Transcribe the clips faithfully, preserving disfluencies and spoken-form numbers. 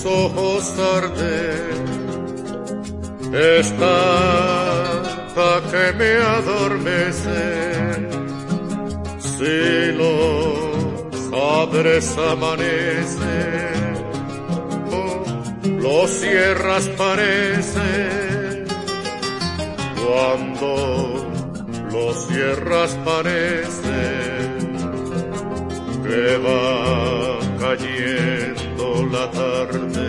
ojos arde estampa que me adormece. Si los abres amanece, oh, los cierras parece. Cuando los cierras parece que va cayendo la tarde.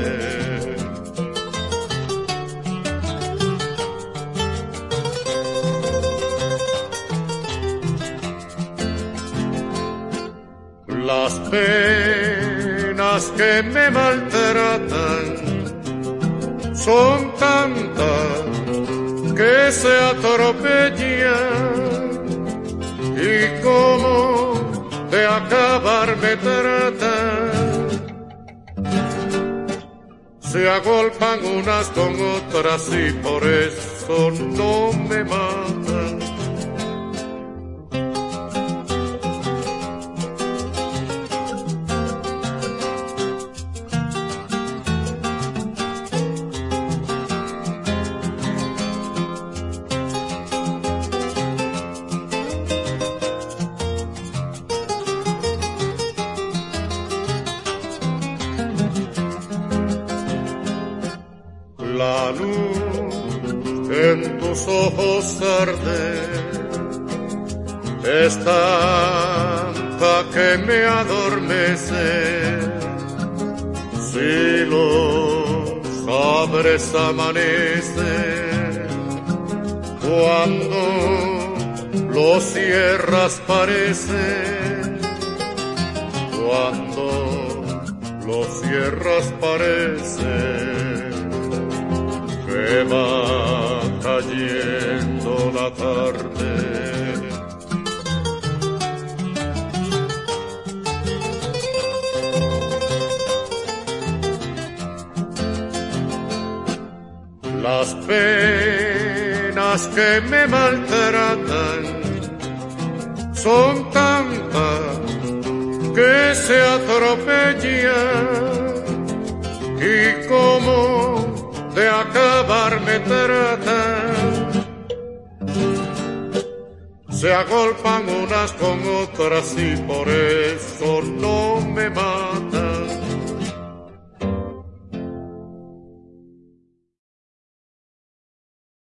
Las penas que me maltratan son tantas que se atropellan, y como de acabar me tratan, se agolpan unas con otras y por eso no me matan. La luz en tus ojos arde, estampa que me adormece. Si los abres amanece, cuando los cierras parece. Cuando los cierras parece que va cayendo la tarde. Las penas que me maltratan son tantas que se atropellan, y como de acabar me tratan, se agolpan unas con otras y por eso